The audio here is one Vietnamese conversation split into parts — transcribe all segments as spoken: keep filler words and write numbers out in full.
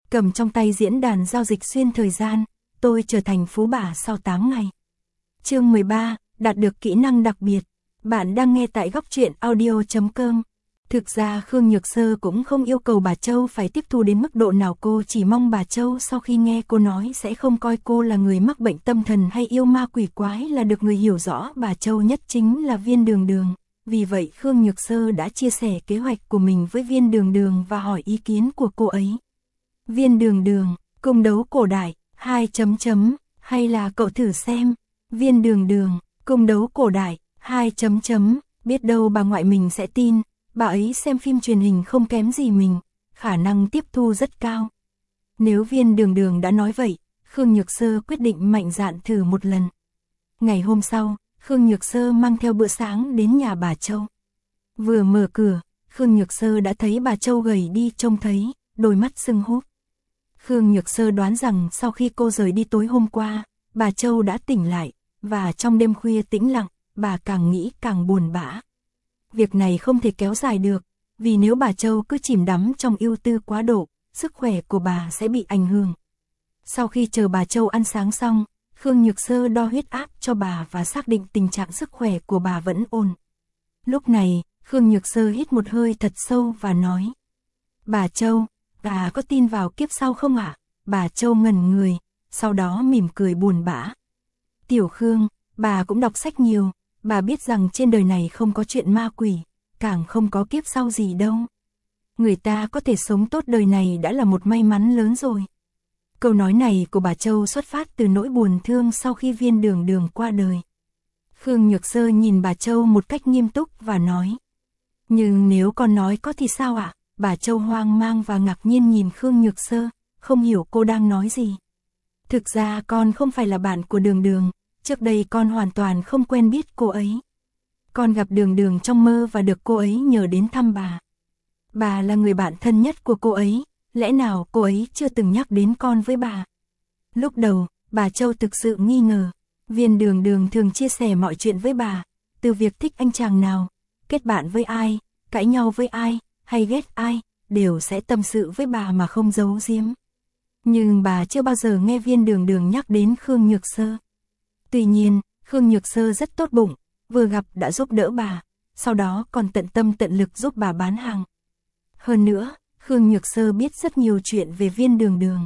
cầm trong tay diễn đàn giao dịch xuyên thời gian, tôi trở thành phú bà sau tám ngày. Chương mười ba, đạt được kỹ năng đặc biệt. Bạn đang nghe tại góc truyện audio chấm com. Thực ra Khương Nhược Sơ cũng không yêu cầu bà Châu phải tiếp thu đến mức độ nào, cô chỉ mong bà Châu sau khi nghe cô nói sẽ không coi cô là người mắc bệnh tâm thần hay yêu ma quỷ quái là được. Người hiểu rõ bà Châu nhất chính là Viên Đường Đường. Vì vậy Khương Nhược Sơ đã chia sẻ kế hoạch của mình với Viên Đường Đường và hỏi ý kiến của cô ấy. Viên Đường Đường, cung đấu cổ đại, hai chấm chấm, hay là cậu thử xem. Viên Đường Đường, cung đấu cổ đại, hai chấm chấm, biết đâu bà ngoại mình sẽ tin, bà ấy xem phim truyền hình không kém gì mình, khả năng tiếp thu rất cao. Nếu Viên Đường Đường đã nói vậy, Khương Nhược Sơ quyết định mạnh dạn thử một lần. Ngày hôm sau, Khương Nhược Sơ mang theo bữa sáng đến nhà bà Châu. Vừa mở cửa, Khương Nhược Sơ đã thấy bà Châu gầy đi, trông thấy, đôi mắt sưng húp. Khương Nhược Sơ đoán rằng sau khi cô rời đi tối hôm qua, bà Châu đã tỉnh lại, và trong đêm khuya tĩnh lặng, bà càng nghĩ càng buồn bã. Việc này không thể kéo dài được, vì nếu bà Châu cứ chìm đắm trong ưu tư quá độ, sức khỏe của bà sẽ bị ảnh hưởng. Sau khi chờ bà Châu ăn sáng xong, Khương Nhược Sơ đo huyết áp cho bà và xác định tình trạng sức khỏe của bà vẫn ổn. Lúc này, Khương Nhược Sơ hít một hơi thật sâu và nói: "Bà Châu, bà có tin vào kiếp sau không ạ?" Bà Châu ngẩn người, sau đó mỉm cười buồn bã. "Tiểu Khương, bà cũng đọc sách nhiều, bà biết rằng trên đời này không có chuyện ma quỷ, càng không có kiếp sau gì đâu. Người ta có thể sống tốt đời này đã là một may mắn lớn rồi." Câu nói này của bà Châu xuất phát từ nỗi buồn thương sau khi Viên Đường Đường qua đời. Khương Nhược Sơ nhìn bà Châu một cách nghiêm túc và nói: "Nhưng nếu con nói có thì sao ạ?" Bà Châu hoang mang và ngạc nhiên nhìn Khương Nhược Sơ, không hiểu cô đang nói gì. "Thực ra con không phải là bạn của Đường Đường, trước đây con hoàn toàn không quen biết cô ấy. Con gặp Đường Đường trong mơ và được cô ấy nhờ đến thăm bà. Bà là người bạn thân nhất của cô ấy, lẽ nào cô ấy chưa từng nhắc đến con với bà?" Lúc đầu, bà Châu thực sự nghi ngờ. Viên Đường Đường thường chia sẻ mọi chuyện với bà, từ việc thích anh chàng nào, kết bạn với ai, cãi nhau với ai, hay ghét ai, đều sẽ tâm sự với bà mà không giấu giếm. Nhưng bà chưa bao giờ nghe Viên Đường Đường nhắc đến Khương Nhược Sơ. Tuy nhiên, Khương Nhược Sơ rất tốt bụng, vừa gặp đã giúp đỡ bà, sau đó còn tận tâm tận lực giúp bà bán hàng. Hơn nữa, Khương Nhược Sơ biết rất nhiều chuyện về Viên Đường Đường.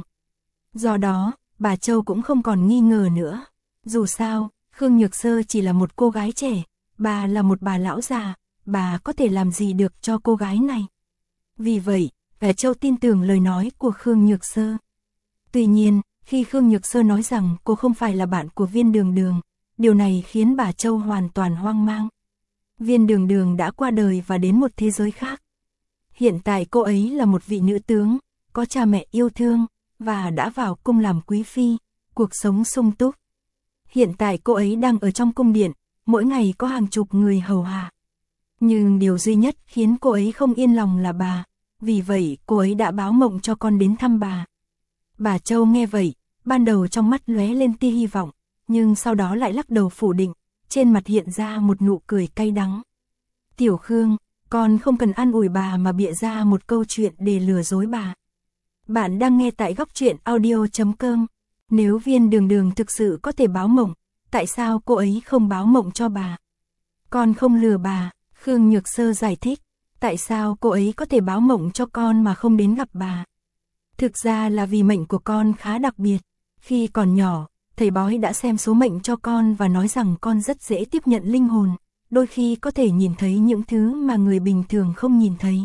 Do đó, bà Châu cũng không còn nghi ngờ nữa. Dù sao, Khương Nhược Sơ chỉ là một cô gái trẻ, bà là một bà lão già, bà có thể làm gì được cho cô gái này. Vì vậy, bà Châu tin tưởng lời nói của Khương Nhược Sơ. Tuy nhiên, khi Khương Nhược Sơ nói rằng cô không phải là bạn của Viên Đường Đường, điều này khiến bà Châu hoàn toàn hoang mang. Viên Đường Đường đã qua đời và đến một thế giới khác. Hiện tại cô ấy là một vị nữ tướng, có cha mẹ yêu thương, và đã vào cung làm quý phi, cuộc sống sung túc. Hiện tại cô ấy đang ở trong cung điện, mỗi ngày có hàng chục người hầu hạ. Nhưng điều duy nhất khiến cô ấy không yên lòng là bà, vì vậy cô ấy đã báo mộng cho con đến thăm bà. Bà Châu nghe vậy, ban đầu trong mắt lóe lên tia hy vọng, nhưng sau đó lại lắc đầu phủ định, trên mặt hiện ra một nụ cười cay đắng. "Tiểu Khương, con không cần an ủi bà mà bịa ra một câu chuyện để lừa dối bà." Bạn đang nghe tại góc truyện audio chấm com. Nếu Viên Đường Đường thực sự có thể báo mộng, tại sao cô ấy không báo mộng cho bà? "Con không lừa bà," Khương Nhược Sơ giải thích. "Tại sao cô ấy có thể báo mộng cho con mà không đến gặp bà? Thực ra là vì mệnh của con khá đặc biệt. Khi còn nhỏ, thầy bói đã xem số mệnh cho con và nói rằng con rất dễ tiếp nhận linh hồn, đôi khi có thể nhìn thấy những thứ mà người bình thường không nhìn thấy.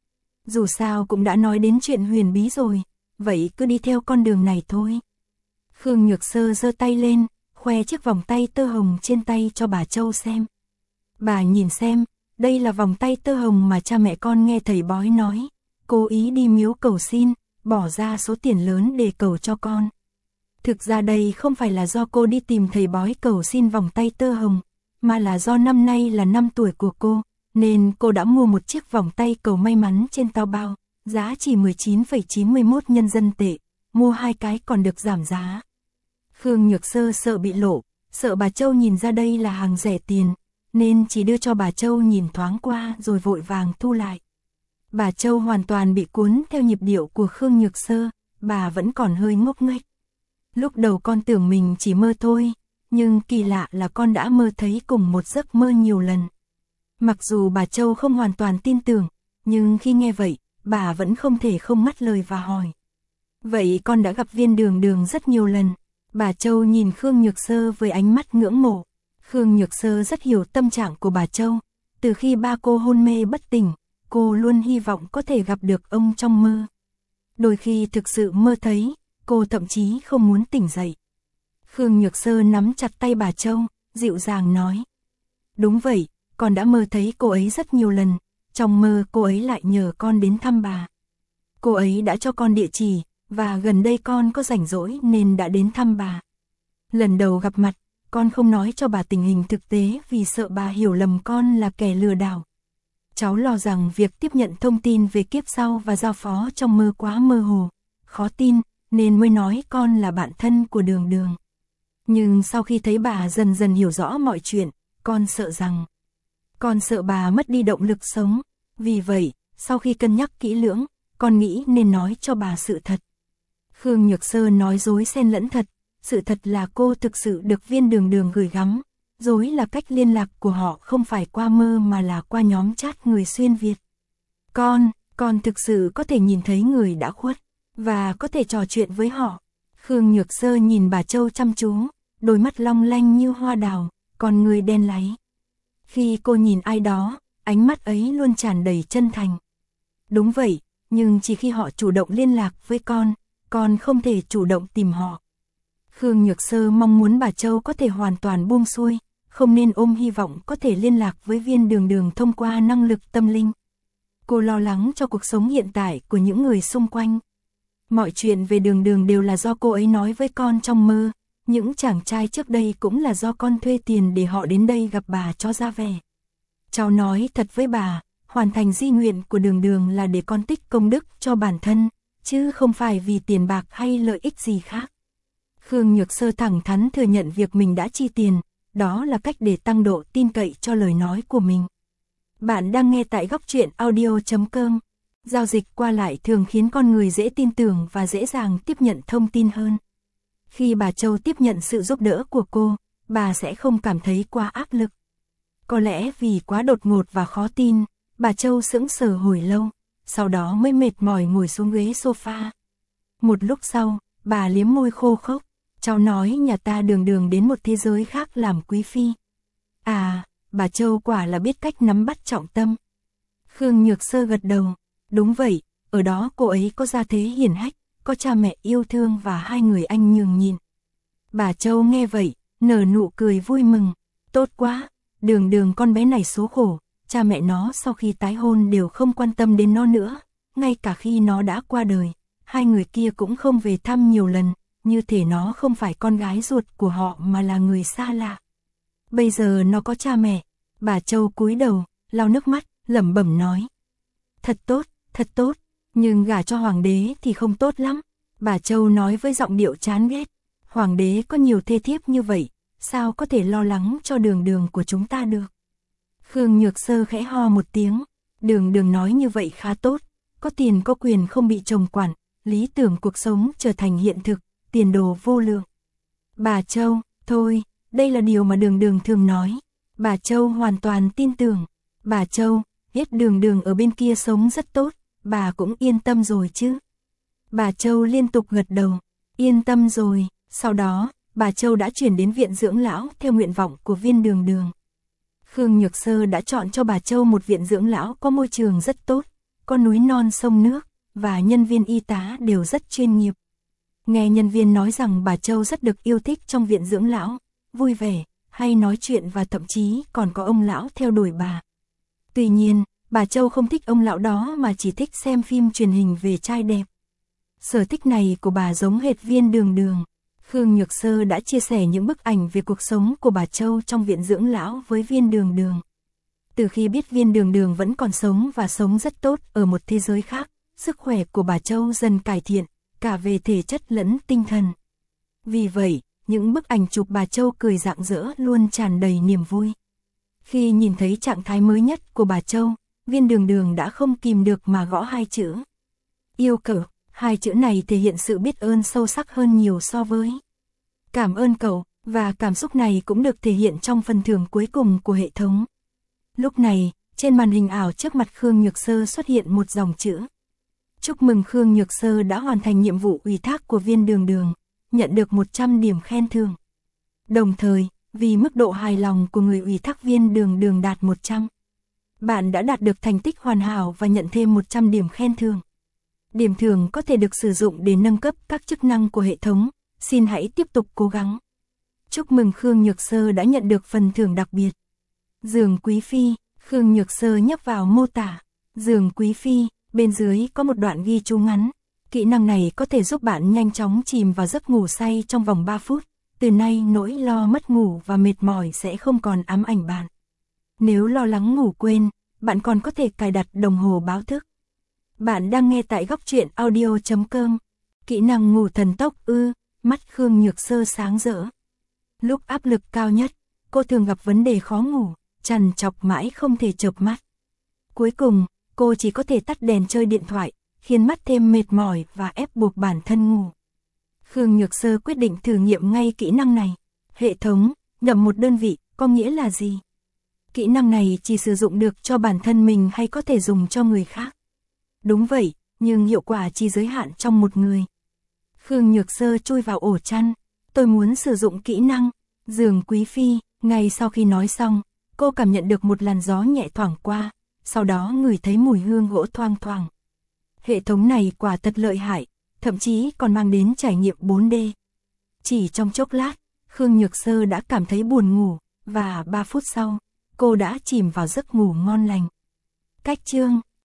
Dù sao cũng đã nói đến chuyện huyền bí rồi, vậy cứ đi theo con đường này thôi." Khương Nhược Sơ giơ tay lên, khoe chiếc vòng tay tơ hồng trên tay cho bà Châu xem. "Bà nhìn xem, đây là vòng tay tơ hồng mà cha mẹ con nghe thầy bói nói, cố ý đi miếu cầu xin, bỏ ra số tiền lớn để cầu cho con. Thực ra đây không phải là do cô đi tìm thầy bói cầu xin vòng tay tơ hồng, mà là do năm nay là năm tuổi của cô, nên cô đã mua một chiếc vòng tay cầu may mắn trên Taobao, giá chỉ mười chín phẩy chín mươi mốt nhân dân tệ, mua hai cái còn được giảm giá." Khương Nhược Sơ sợ bị lộ, sợ bà Châu nhìn ra đây là hàng rẻ tiền, nên chỉ đưa cho bà Châu nhìn thoáng qua rồi vội vàng thu lại. Bà Châu hoàn toàn bị cuốn theo nhịp điệu của Khương Nhược Sơ, bà vẫn còn hơi ngốc nghếch. Lúc đầu con tưởng mình chỉ mơ thôi, nhưng kỳ lạ là con đã mơ thấy cùng một giấc mơ nhiều lần. Mặc dù bà Châu không hoàn toàn tin tưởng, nhưng khi nghe vậy, bà vẫn không thể không ngắt lời và hỏi. Vậy con đã gặp Viên Đường Đường rất nhiều lần. Bà Châu nhìn Khương Nhược Sơ với ánh mắt ngưỡng mộ. Khương Nhược Sơ rất hiểu tâm trạng của bà Châu. Từ khi ba cô hôn mê bất tỉnh, cô luôn hy vọng có thể gặp được ông trong mơ. Đôi khi thực sự mơ thấy, cô thậm chí không muốn tỉnh dậy. Khương Nhược Sơ nắm chặt tay bà Châu, dịu dàng nói. Đúng vậy, con đã mơ thấy cô ấy rất nhiều lần. Trong mơ cô ấy lại nhờ con đến thăm bà. Cô ấy đã cho con địa chỉ, và gần đây con có rảnh rỗi nên đã đến thăm bà. Lần đầu gặp mặt, con không nói cho bà tình hình thực tế vì sợ bà hiểu lầm con là kẻ lừa đảo. Cháu lo rằng việc tiếp nhận thông tin về kiếp sau và giao phó trong mơ quá mơ hồ, khó tin, nên mới nói con là bạn thân của Đường Đường. Nhưng sau khi thấy bà dần dần hiểu rõ mọi chuyện, con sợ rằng, con sợ bà mất đi động lực sống. Vì vậy, sau khi cân nhắc kỹ lưỡng, con nghĩ nên nói cho bà sự thật. Khương Nhược Sơ nói dối xen lẫn thật. Sự thật là cô thực sự được Viên Đường Đường gửi gắm. Dối là cách liên lạc của họ không phải qua mơ mà là qua nhóm chat người xuyên Việt. Con, con thực sự có thể nhìn thấy người đã khuất, và có thể trò chuyện với họ. Khương Nhược Sơ nhìn bà Châu chăm chú, đôi mắt long lanh như hoa đào, con người đen láy. Khi cô nhìn ai đó, ánh mắt ấy luôn tràn đầy chân thành. Đúng vậy, nhưng chỉ khi họ chủ động liên lạc với con, con không thể chủ động tìm họ. Khương Nhược Sơ mong muốn bà Châu có thể hoàn toàn buông xuôi, không nên ôm hy vọng có thể liên lạc với Viên Đường Đường thông qua năng lực tâm linh. Cô lo lắng cho cuộc sống hiện tại của những người xung quanh. Mọi chuyện về Đường Đường đều là do cô ấy nói với con trong mơ, những chàng trai trước đây cũng là do con thuê tiền để họ đến đây gặp bà cho ra vẻ. Cháu nói thật với bà, hoàn thành di nguyện của Đường Đường là để con tích công đức cho bản thân, chứ không phải vì tiền bạc hay lợi ích gì khác. Khương Nhược Sơ thẳng thắn thừa nhận việc mình đã chi tiền, đó là cách để tăng độ tin cậy cho lời nói của mình. Bạn đang nghe tại góc truyện audio chấm com. Giao dịch qua lại thường khiến con người dễ tin tưởng và dễ dàng tiếp nhận thông tin hơn. Khi bà Châu tiếp nhận sự giúp đỡ của cô, bà sẽ không cảm thấy quá áp lực. Có lẽ vì quá đột ngột và khó tin, bà Châu sững sờ hồi lâu, sau đó mới mệt mỏi ngồi xuống ghế sofa. Một lúc sau, bà liếm môi khô khốc. Cháu nói nhà ta Đường Đường đến một thế giới khác làm quý phi. À, bà Châu quả là biết cách nắm bắt trọng tâm. Khương Nhược Sơ gật đầu. Đúng vậy, ở đó cô ấy có gia thế hiển hách, có cha mẹ yêu thương và hai người anh nhường nhịn. Bà Châu nghe vậy, nở nụ cười vui mừng. Tốt quá, Đường Đường con bé này số khổ, cha mẹ nó sau khi tái hôn đều không quan tâm đến nó nữa. Ngay cả khi nó đã qua đời, hai người kia cũng không về thăm nhiều lần. Như thể nó không phải con gái ruột của họ mà là người xa lạ. Bây giờ nó có cha mẹ. Bà Châu cúi đầu, lau nước mắt, lẩm bẩm nói. Thật tốt, thật tốt, nhưng gả cho hoàng đế thì không tốt lắm. Bà Châu nói với giọng điệu chán ghét. Hoàng đế có nhiều thê thiếp như vậy, sao có thể lo lắng cho Đường Đường của chúng ta được. Khương Nhược Sơ khẽ ho một tiếng. Đường Đường nói như vậy khá tốt. Có tiền có quyền không bị chồng quản, lý tưởng cuộc sống trở thành hiện thực. Tiền đồ vô lượng. Bà Châu, thôi, đây là điều mà Đường Đường thường nói. Bà Châu hoàn toàn tin tưởng. Bà Châu, biết Đường Đường ở bên kia sống rất tốt, bà cũng yên tâm rồi chứ. Bà Châu liên tục gật đầu, yên tâm rồi. Sau đó, bà Châu đã chuyển đến viện dưỡng lão theo nguyện vọng của Viên Đường Đường. Khương Nhược Sơ đã chọn cho bà Châu một viện dưỡng lão có môi trường rất tốt, có núi non sông nước, và nhân viên y tá đều rất chuyên nghiệp. Nghe nhân viên nói rằng bà Châu rất được yêu thích trong viện dưỡng lão, vui vẻ, hay nói chuyện và thậm chí còn có ông lão theo đuổi bà. Tuy nhiên, bà Châu không thích ông lão đó mà chỉ thích xem phim truyền hình về trai đẹp. Sở thích này của bà giống hệt Viên Đường Đường. Khương Nhược Sơ đã chia sẻ những bức ảnh về cuộc sống của bà Châu trong viện dưỡng lão với Viên Đường Đường. Từ khi biết Viên Đường Đường vẫn còn sống và sống rất tốt ở một thế giới khác, sức khỏe của bà Châu dần cải thiện, cả về thể chất lẫn tinh thần. Vì vậy, những bức ảnh chụp bà Châu cười rạng rỡ luôn tràn đầy niềm vui. Khi nhìn thấy trạng thái mới nhất của bà Châu, Viên Đường Đường đã không kìm được mà gõ hai chữ. Yêu cậu. Hai chữ này thể hiện sự biết ơn sâu sắc hơn nhiều so với cảm ơn cậu, và cảm xúc này cũng được thể hiện trong phần thưởng cuối cùng của hệ thống. Lúc này, trên màn hình ảo trước mặt Khương Nhược Sơ xuất hiện một dòng chữ. Chúc mừng Khương Nhược Sơ đã hoàn thành nhiệm vụ ủy thác của viên đường đường, nhận được một trăm điểm khen thưởng. Đồng thời, vì mức độ hài lòng của người ủy thác viên đường đường đạt một trăm, bạn đã đạt được thành tích hoàn hảo và nhận thêm một trăm điểm khen thưởng. Điểm thưởng có thể được sử dụng để nâng cấp các chức năng của hệ thống, xin hãy tiếp tục cố gắng. Chúc mừng Khương Nhược Sơ đã nhận được phần thưởng đặc biệt. Giường Quý Phi, Khương Nhược Sơ nhấp vào mô tả. Giường Quý Phi, bên dưới có một đoạn ghi chú ngắn. Kỹ năng này có thể giúp bạn nhanh chóng chìm vào giấc ngủ say trong vòng ba phút. Từ nay nỗi lo mất ngủ và mệt mỏi sẽ không còn ám ảnh bạn. Nếu lo lắng ngủ quên, bạn còn có thể cài đặt đồng hồ báo thức. Bạn đang nghe tại góc truyện audio chấm com. Kỹ năng ngủ thần tốc ư, mắt Khương Nhược Sơ sáng rỡ. Lúc áp lực cao nhất, cô thường gặp vấn đề khó ngủ, trằn trọc mãi không thể chợp mắt. Cuối cùng, cô chỉ có thể tắt đèn chơi điện thoại, khiến mắt thêm mệt mỏi và ép buộc bản thân ngủ. Khương Nhược Sơ quyết định thử nghiệm ngay kỹ năng này. Hệ thống, nhầm một đơn vị, có nghĩa là gì? Kỹ năng này chỉ sử dụng được cho bản thân mình hay có thể dùng cho người khác? Đúng vậy, nhưng hiệu quả chỉ giới hạn trong một người. Khương Nhược Sơ chui vào ổ chăn. Tôi muốn sử dụng kỹ năng Giường Quý Phi. Ngay sau khi nói xong, cô cảm nhận được một làn gió nhẹ thoảng qua, sau đó ngửi thấy mùi hương gỗ thoang thoảng. Hệ thống này quả thật lợi hại, thậm chí còn mang đến trải nghiệm bốn D. Chỉ trong chốc lát, Khương Nhược Sơ đã cảm thấy buồn ngủ, và ba phút sau, cô đã chìm vào giấc ngủ ngon lành. Cách chương